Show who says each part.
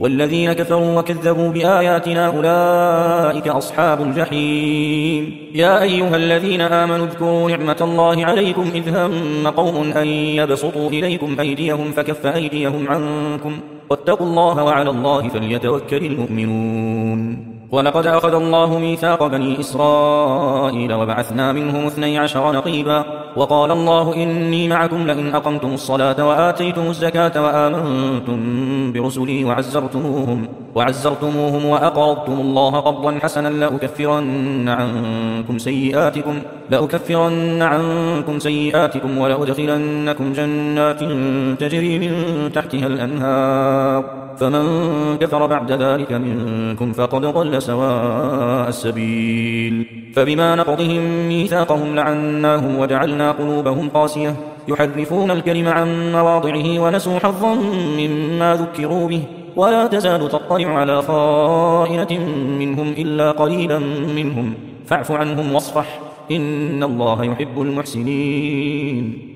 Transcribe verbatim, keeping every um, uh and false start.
Speaker 1: والذين كفروا وكذبوا بآياتنا أولئك أصحاب الجحيم. يا أيها الذين آمنوا اذكروا نعمة الله عليكم إذ هم قوم أن يبسطوا إليكم أيديهم فكف أيديهم عنكم واتقوا الله وعلى الله فليتوكل المؤمنون. ولقد أخذ الله ميثاق بني إسرائيل وبعثنا منهم اثني عشر نقيبا وقال الله إني معكم لئن أقمتم الصلاة وآتيتم الزكاة وآمنتم برسلي وعزرتموهم, وعزرتموهم وأقرضتم الله قرضا حسنا لأكفرن عنكم سيئاتكم, لأكفرن عنكم سيئاتكم ولأدخلنكم جنات تجري من تحتها الأنهار فمن كفر بعد ذلك منكم فقد ضل سواء السبيل. فبما نقضهم ميثاقهم لعناهم وجعلنا قلوبهم قاسية يحرفون الكلم عن مواضعه ونسوا حظا مما ذكروا به ولا تزال تطلع على خائنة منهم إلا قليلا منهم فاعف عنهم واصفح إن الله يحب المحسنين.